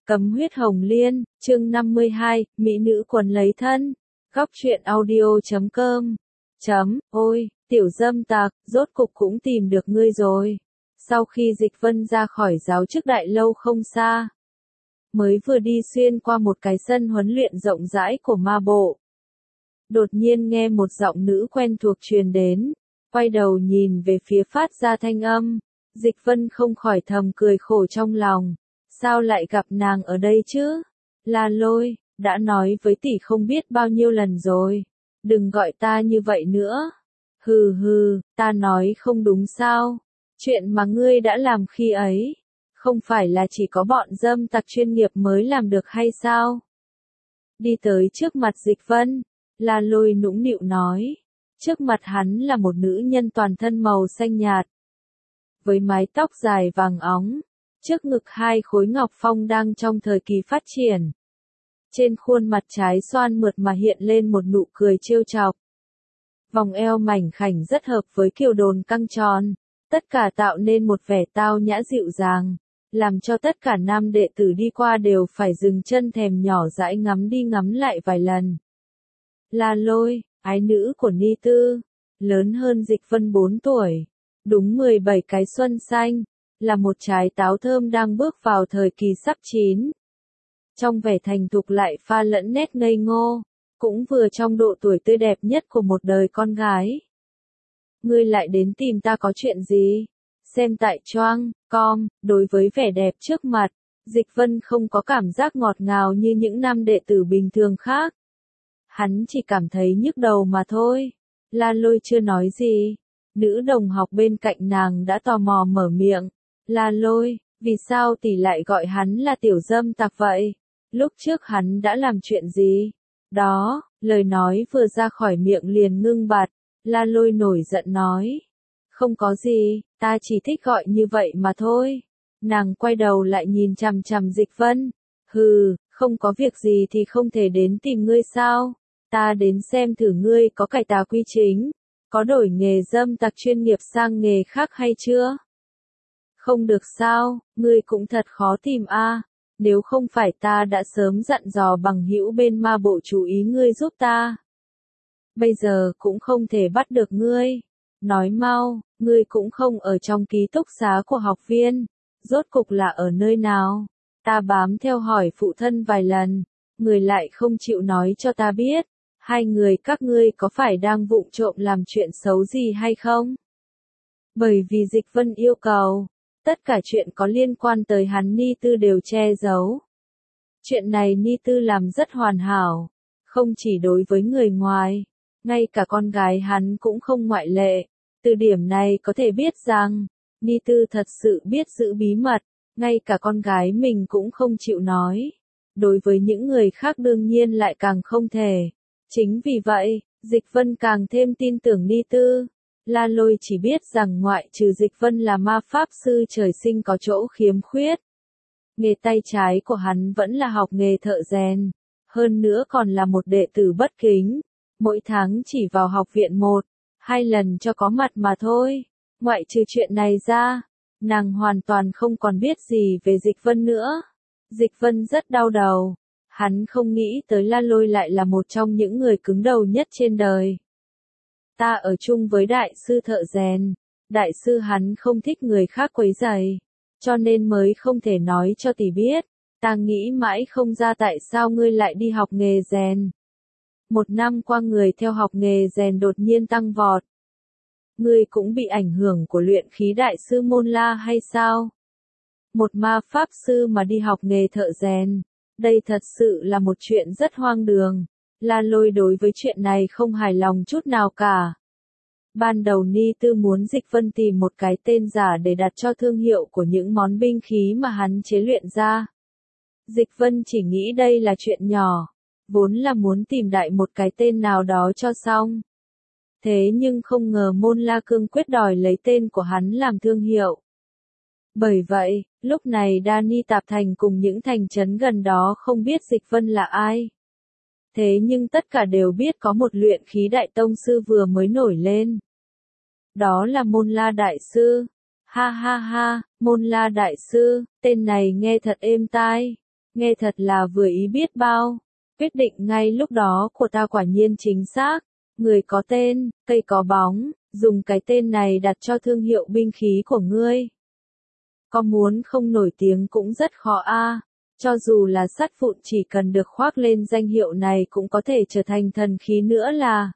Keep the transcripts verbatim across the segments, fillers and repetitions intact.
Cấm huyết hồng liên, chương năm mươi hai, Mỹ nữ quần lấy thân. Góc truyện audio chấm com. Chấm, ôi, tiểu dâm tặc, rốt cục cũng tìm được ngươi rồi. Sau khi Dịch Vân ra khỏi giáo chức đại lâu không xa, mới vừa đi xuyên qua một cái sân huấn luyện rộng rãi của ma bộ. Đột nhiên nghe một giọng nữ quen thuộc truyền đến, quay đầu nhìn về phía phát ra thanh âm. Dịch Vân không khỏi thầm cười khổ trong lòng. Sao lại gặp nàng ở đây chứ? La Lôi, đã nói với tỷ không biết bao nhiêu lần rồi. Đừng gọi ta như vậy nữa. Hừ hừ, ta nói không đúng sao? Chuyện mà ngươi đã làm khi ấy, không phải là chỉ có bọn dâm tặc chuyên nghiệp mới làm được hay sao? Đi tới trước mặt Dịch Vân, La Lôi nũng nịu nói. Trước mặt hắn là một nữ nhân toàn thân màu xanh nhạt, với mái tóc dài vàng óng. Trước ngực hai khối ngọc phong đang trong thời kỳ phát triển. Trên khuôn mặt trái xoan mượt mà hiện lên một nụ cười trêu chọc. Vòng eo mảnh khảnh rất hợp với kiều đồn căng tròn. Tất cả tạo nên một vẻ tao nhã dịu dàng, làm cho tất cả nam đệ tử đi qua đều phải dừng chân thèm nhỏ dãi ngắm đi ngắm lại vài lần. La Lôi, ái nữ của Ni Tư, lớn hơn Dịch Vân bốn tuổi, đúng mười bảy cái xuân xanh. Là một trái táo thơm đang bước vào thời kỳ sắp chín. Trong vẻ thành thục lại pha lẫn nét ngây ngô, cũng vừa trong độ tuổi tươi đẹp nhất của một đời con gái. Ngươi lại đến tìm ta có chuyện gì? Xem tại choang, com, đối với vẻ đẹp trước mặt, Dịch Vân không có cảm giác ngọt ngào như những nam đệ tử bình thường khác. Hắn chỉ cảm thấy nhức đầu mà thôi. La Lôi chưa nói gì. Nữ đồng học bên cạnh nàng đã tò mò mở miệng. La Lôi, vì sao tỷ lại gọi hắn là tiểu dâm tặc vậy? Lúc trước hắn đã làm chuyện gì? Đó, lời nói vừa ra khỏi miệng liền ngưng bặt. La Lôi nổi giận nói. Không có gì, ta chỉ thích gọi như vậy mà thôi. Nàng quay đầu lại nhìn chằm chằm Dịch Vân. Hừ, không có việc gì thì không thể đến tìm ngươi sao? Ta đến xem thử ngươi có cải tà quy chính, có đổi nghề dâm tặc chuyên nghiệp sang nghề khác hay chưa? Không được sao, ngươi cũng thật khó tìm a. À. Nếu không phải ta đã sớm dặn dò bằng hữu bên ma bộ chú ý ngươi giúp ta. Bây giờ cũng không thể bắt được ngươi. Nói mau, ngươi cũng không ở trong ký túc xá của học viên. Rốt cục là ở nơi nào? Ta bám theo hỏi phụ thân vài lần, người lại không chịu nói cho ta biết. Hai người các ngươi có phải đang vụng trộm làm chuyện xấu gì hay không? Bởi vì Dịch Vân yêu cầu, tất cả chuyện có liên quan tới hắn Ni Tư đều che giấu. Chuyện này Ni Tư làm rất hoàn hảo, không chỉ đối với người ngoài, ngay cả con gái hắn cũng không ngoại lệ. Từ điểm này có thể biết rằng, Ni Tư thật sự biết giữ bí mật, ngay cả con gái mình cũng không chịu nói. Đối với những người khác đương nhiên lại càng không thể. Chính vì vậy, Dịch Vân càng thêm tin tưởng Ni Tư. La Lôi chỉ biết rằng ngoại trừ Dịch Vân là ma pháp sư trời sinh có chỗ khiếm khuyết. Nghề tay trái của hắn vẫn là học nghề thợ rèn, hơn nữa còn là một đệ tử bất kính. Mỗi tháng chỉ vào học viện một, hai lần cho có mặt mà thôi. Ngoại trừ chuyện này ra, nàng hoàn toàn không còn biết gì về Dịch Vân nữa. Dịch Vân rất đau đầu. Hắn không nghĩ tới La Lôi lại là một trong những người cứng đầu nhất trên đời. Ta ở chung với đại sư thợ rèn, đại sư hắn không thích người khác quấy rầy, cho nên mới không thể nói cho tỷ biết. Ta nghĩ mãi không ra tại sao ngươi lại đi học nghề rèn. Một năm qua người theo học nghề rèn đột nhiên tăng vọt. Ngươi cũng bị ảnh hưởng của luyện khí đại sư Môn La hay sao? Một ma pháp sư mà đi học nghề thợ rèn. Đây thật sự là một chuyện rất hoang đường. La Lôi đối với chuyện này không hài lòng chút nào cả. Ban đầu Ni Tư muốn Dịch Vân tìm một cái tên giả để đặt cho thương hiệu của những món binh khí mà hắn chế luyện ra. Dịch Vân chỉ nghĩ đây là chuyện nhỏ, vốn là muốn tìm đại một cái tên nào đó cho xong. Thế nhưng không ngờ Môn La cương quyết đòi lấy tên của hắn làm thương hiệu. Bởi vậy, lúc này Đani Tạp Thành cùng những thành trấn gần đó không biết Dịch Vân là ai. Thế nhưng tất cả đều biết có một luyện khí đại tông sư vừa mới nổi lên. Đó là Môn La Đại Sư. Ha ha ha, Môn La Đại Sư, tên này nghe thật êm tai. Nghe thật là vừa ý biết bao. Quyết định ngay lúc đó của ta quả nhiên chính xác. Người có tên, cây có bóng, dùng cái tên này đặt cho thương hiệu binh khí của ngươi. Có muốn không nổi tiếng cũng rất khó a. Cho dù là sắt vụn chỉ cần được khoác lên danh hiệu này cũng có thể trở thành thần khí nữa là.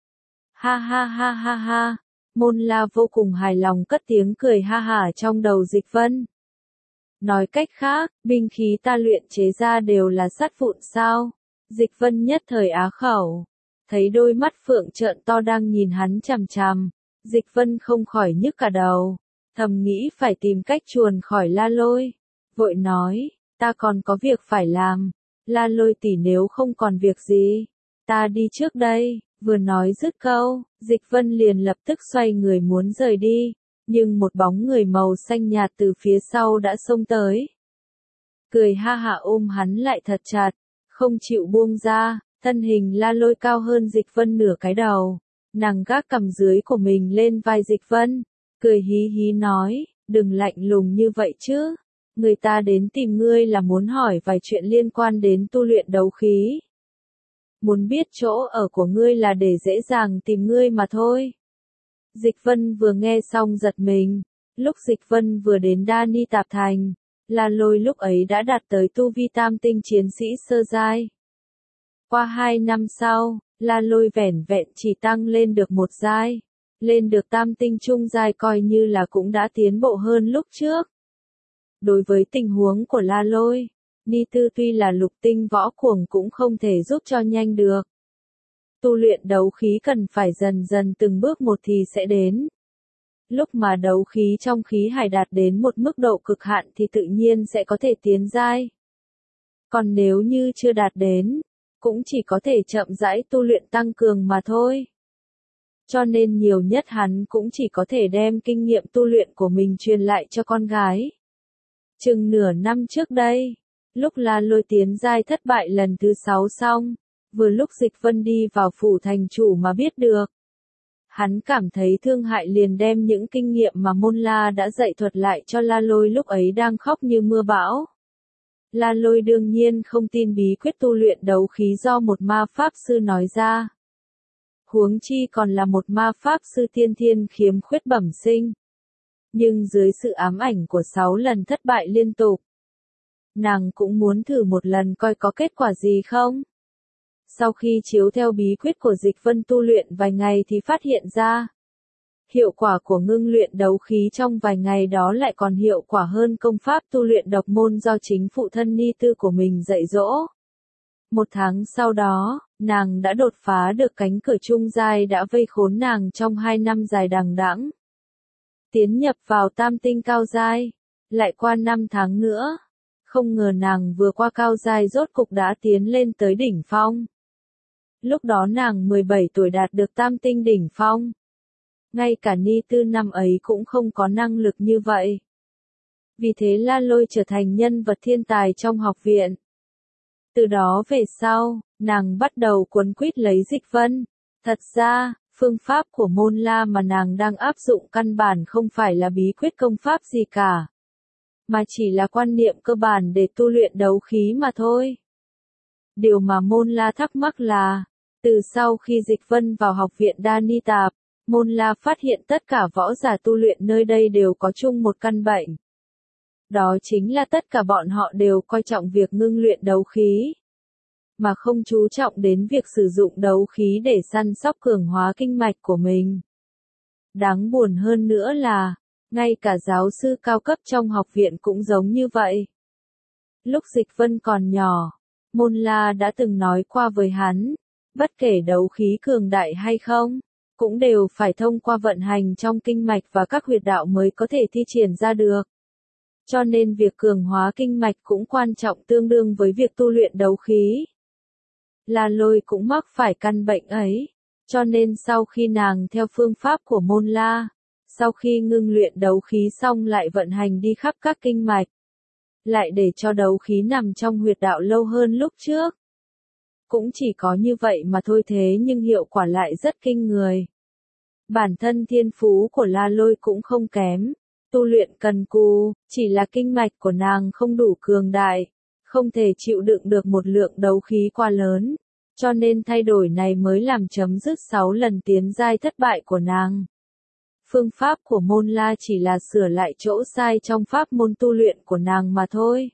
Ha ha ha ha ha. Môn La vô cùng hài lòng cất tiếng cười ha hả trong đầu Dịch Vân. Nói cách khác, binh khí ta luyện chế ra đều là sắt vụn sao? Dịch Vân nhất thời á khẩu. Thấy đôi mắt phượng trợn to đang nhìn hắn chằm chằm. Dịch Vân không khỏi nhức cả đầu. Thầm nghĩ phải tìm cách chuồn khỏi La Lôi. Vội nói, ta còn có việc phải làm. La Lôi tỷ nếu không còn việc gì, ta đi trước đây. Vừa nói dứt câu, Dịch Vân liền lập tức xoay người muốn rời đi. Nhưng một bóng người màu xanh nhạt từ phía sau đã xông tới. Cười ha hả ôm hắn lại thật chặt, không chịu buông ra. Thân hình La Lôi cao hơn Dịch Vân nửa cái đầu. Nàng gác cằm dưới của mình lên vai Dịch Vân. Cười hí hí nói, đừng lạnh lùng như vậy chứ. Người ta đến tìm ngươi là muốn hỏi vài chuyện liên quan đến tu luyện đấu khí. Muốn biết chỗ ở của ngươi là để dễ dàng tìm ngươi mà thôi. Dịch Vân vừa nghe xong giật mình. Lúc Dịch Vân vừa đến Đa Ni Tạp Thành, La Lôi lúc ấy đã đạt tới tu vi tam tinh chiến sĩ sơ giai. Qua hai năm sau, La Lôi vẻn vẹn chỉ tăng lên được một giai. Lên được tam tinh trung giai coi như là cũng đã tiến bộ hơn lúc trước. Đối với tình huống của La Lôi, Ni Tư tuy là lục tinh võ cuồng cũng không thể giúp cho nhanh được. Tu luyện đấu khí cần phải dần dần từng bước một thì sẽ đến. Lúc mà đấu khí trong khí hải đạt đến một mức độ cực hạn thì tự nhiên sẽ có thể tiến giai. Còn nếu như chưa đạt đến, cũng chỉ có thể chậm rãi tu luyện tăng cường mà thôi. Cho nên nhiều nhất hắn cũng chỉ có thể đem kinh nghiệm tu luyện của mình truyền lại cho con gái. Chừng nửa năm trước đây, lúc La Lôi tiến giai thất bại lần thứ sáu xong, vừa lúc Dịch Vân đi vào phủ thành chủ mà biết được. Hắn cảm thấy thương hại liền đem những kinh nghiệm mà Môn La đã dạy thuật lại cho La Lôi lúc ấy đang khóc như mưa bão. La Lôi đương nhiên không tin bí quyết tu luyện đấu khí do một ma pháp sư nói ra. Huống chi còn là một ma pháp sư tiên thiên khiếm khuyết bẩm sinh. Nhưng dưới sự ám ảnh của sáu lần thất bại liên tục, nàng cũng muốn thử một lần coi có kết quả gì không. Sau khi chiếu theo bí quyết của Dịch Vân tu luyện vài ngày thì phát hiện ra, hiệu quả của ngưng luyện đấu khí trong vài ngày đó lại còn hiệu quả hơn công pháp tu luyện độc môn do chính phụ thân Ni Tư của mình dạy dỗ. Một tháng sau đó, nàng đã đột phá được cánh cửa trung giai đã vây khốn nàng trong hai năm dài đằng đẵng. Tiến nhập vào tam tinh cao giai, lại qua năm tháng nữa. Không ngờ nàng vừa qua cao giai rốt cục đã tiến lên tới đỉnh phong. Lúc đó nàng mười bảy tuổi đạt được tam tinh đỉnh phong. Ngay cả Ni Tư năm ấy cũng không có năng lực như vậy. Vì thế La Lôi trở thành nhân vật thiên tài trong học viện. Từ đó về sau, nàng bắt đầu cuốn quýt lấy Dịch Vân. Thật ra, phương pháp của Môn La mà nàng đang áp dụng căn bản không phải là bí quyết công pháp gì cả, mà chỉ là quan niệm cơ bản để tu luyện đấu khí mà thôi. Điều mà Môn La thắc mắc là, từ sau khi Dịch Vân vào học viện Đa Ni Tạp, Môn La phát hiện tất cả võ giả tu luyện nơi đây đều có chung một căn bệnh. Đó chính là tất cả bọn họ đều coi trọng việc ngưng luyện đấu khí, mà không chú trọng đến việc sử dụng đấu khí để săn sóc cường hóa kinh mạch của mình. Đáng buồn hơn nữa là, ngay cả giáo sư cao cấp trong học viện cũng giống như vậy. Lúc Dịch Vân còn nhỏ, Môn La đã từng nói qua với hắn, bất kể đấu khí cường đại hay không, cũng đều phải thông qua vận hành trong kinh mạch và các huyệt đạo mới có thể thi triển ra được. Cho nên việc cường hóa kinh mạch cũng quan trọng tương đương với việc tu luyện đấu khí. La Lôi cũng mắc phải căn bệnh ấy, cho nên sau khi nàng theo phương pháp của Môn La, sau khi ngưng luyện đấu khí xong lại vận hành đi khắp các kinh mạch, lại để cho đấu khí nằm trong huyệt đạo lâu hơn lúc trước. Cũng chỉ có như vậy mà thôi, thế nhưng hiệu quả lại rất kinh người. Bản thân thiên phú của La Lôi cũng không kém, tu luyện cần cù, chỉ là kinh mạch của nàng không đủ cường đại, không thể chịu đựng được một lượng đấu khí quá lớn, cho nên thay đổi này mới làm chấm dứt sáu lần tiến giai thất bại của nàng. Phương pháp của môn La chỉ là sửa lại chỗ sai trong pháp môn tu luyện của nàng mà thôi.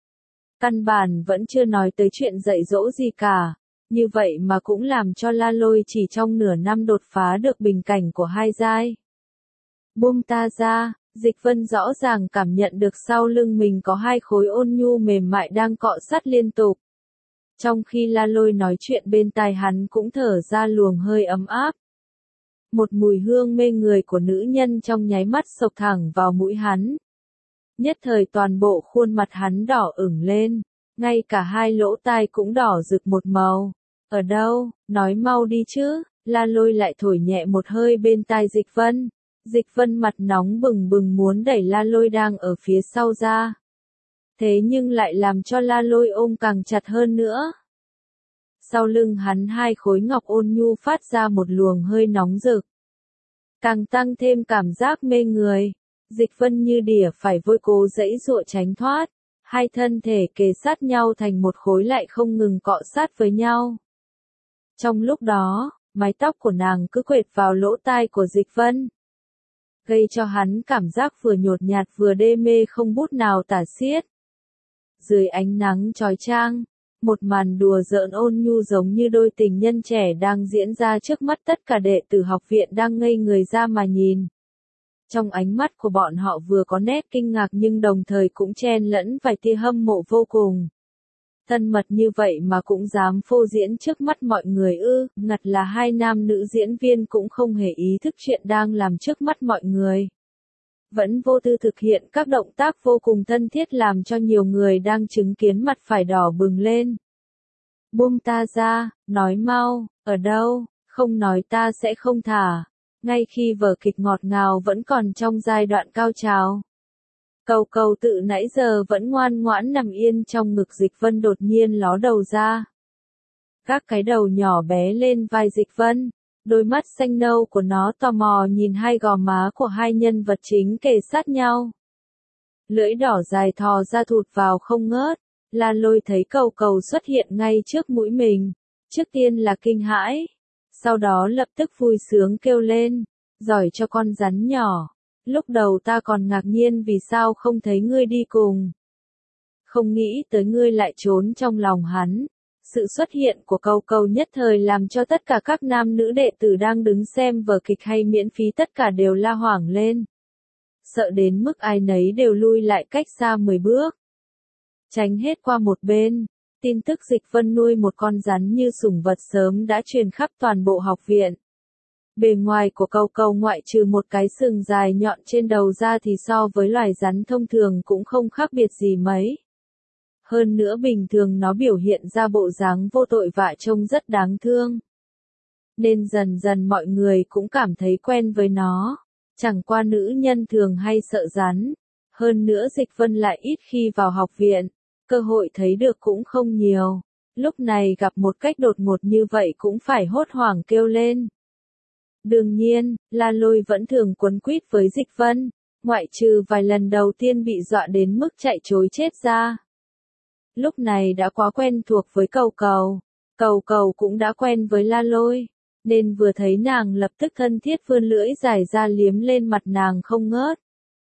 Căn bản vẫn chưa nói tới chuyện dạy dỗ gì cả, như vậy mà cũng làm cho La Lôi chỉ trong nửa năm đột phá được bình cảnh của hai giai. Buông ta ra, Dịch Vân rõ ràng cảm nhận được sau lưng mình có hai khối ôn nhu mềm mại đang cọ sát liên tục. Trong khi La Lôi nói chuyện bên tai hắn cũng thở ra luồng hơi ấm áp. Một mùi hương mê người của nữ nhân trong nháy mắt xộc thẳng vào mũi hắn. Nhất thời toàn bộ khuôn mặt hắn đỏ ửng lên, ngay cả hai lỗ tai cũng đỏ rực một màu. Ở đâu, nói mau đi chứ, La Lôi lại thổi nhẹ một hơi bên tai Dịch Vân. Dịch Vân mặt nóng bừng bừng muốn đẩy La Lôi đang ở phía sau ra. Thế nhưng lại làm cho La Lôi ôm càng chặt hơn nữa. Sau lưng hắn hai khối ngọc ôn nhu phát ra một luồng hơi nóng rực. Càng tăng thêm cảm giác mê người. Dịch Vân như đỉa phải vội cố giãy giụa tránh thoát. Hai thân thể kề sát nhau thành một khối lại không ngừng cọ sát với nhau. Trong lúc đó, mái tóc của nàng cứ quệt vào lỗ tai của Dịch Vân. Gây cho hắn cảm giác vừa nhột nhạt vừa đê mê không bút nào tả xiết. Dưới ánh nắng chói chang, một màn đùa giỡn ôn nhu giống như đôi tình nhân trẻ đang diễn ra trước mắt tất cả đệ tử học viện đang ngây người ra mà nhìn. Trong ánh mắt của bọn họ vừa có nét kinh ngạc nhưng đồng thời cũng chen lẫn vài tia hâm mộ vô cùng. Thân mật như vậy mà cũng dám phô diễn trước mắt mọi người ư, ngặt là hai nam nữ diễn viên cũng không hề ý thức chuyện đang làm trước mắt mọi người. Vẫn vô tư thực hiện các động tác vô cùng thân thiết làm cho nhiều người đang chứng kiến mặt phải đỏ bừng lên. Buông ta ra, nói mau, ở đâu, không nói ta sẽ không thả. Ngay khi vở kịch ngọt ngào vẫn còn trong giai đoạn cao trào. Cầu cầu tự nãy giờ vẫn ngoan ngoãn nằm yên trong ngực Dịch Vân đột nhiên ló đầu ra. Các cái đầu nhỏ bé lên vai Dịch Vân, đôi mắt xanh nâu của nó tò mò nhìn hai gò má của hai nhân vật chính kề sát nhau. Lưỡi đỏ dài thò ra thụt vào không ngớt, La Lôi thấy cầu cầu xuất hiện ngay trước mũi mình, trước tiên là kinh hãi, sau đó lập tức vui sướng kêu lên, giỏi cho con rắn nhỏ. Lúc đầu ta còn ngạc nhiên vì sao không thấy ngươi đi cùng. Không nghĩ tới ngươi lại trốn trong lòng hắn. Sự xuất hiện của cầu cầu nhất thời làm cho tất cả các nam nữ đệ tử đang đứng xem vở kịch hay miễn phí tất cả đều la hoảng lên. Sợ đến mức ai nấy đều lui lại cách xa mười bước. Tránh hết qua một bên, tin tức Dịch Vân nuôi một con rắn như sủng vật sớm đã truyền khắp toàn bộ học viện. Bề ngoài của cầu cầu ngoại trừ một cái sừng dài nhọn trên đầu ra thì so với loài rắn thông thường cũng không khác biệt gì mấy. Hơn nữa bình thường nó biểu hiện ra bộ dáng vô tội vạ trông rất đáng thương. Nên dần dần mọi người cũng cảm thấy quen với nó. Chẳng qua nữ nhân thường hay sợ rắn. Hơn nữa Dịch Vân lại ít khi vào học viện. Cơ hội thấy được cũng không nhiều. Lúc này gặp một cách đột ngột như vậy cũng phải hốt hoảng kêu lên. Đương nhiên, La Lôi vẫn thường quấn quýt với Dịch Vân, ngoại trừ vài lần đầu tiên bị dọa đến mức chạy trối chết ra. Lúc này đã quá quen thuộc với cầu cầu, cầu cầu cũng đã quen với La Lôi, nên vừa thấy nàng lập tức thân thiết vươn lưỡi dài ra liếm lên mặt nàng không ngớt.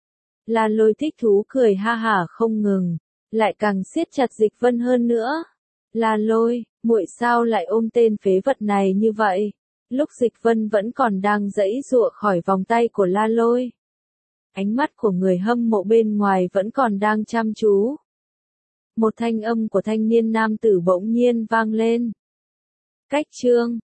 La Lôi thích thú cười ha hả không ngừng, lại càng siết chặt Dịch Vân hơn nữa. La Lôi, muội sao lại ôm tên phế vật này như vậy? Lúc Dịch Vân vẫn còn đang giãy giụa khỏi vòng tay của La Lôi. Ánh mắt của người hâm mộ bên ngoài vẫn còn đang chăm chú. Một thanh âm của thanh niên nam tử bỗng nhiên vang lên. Cách chương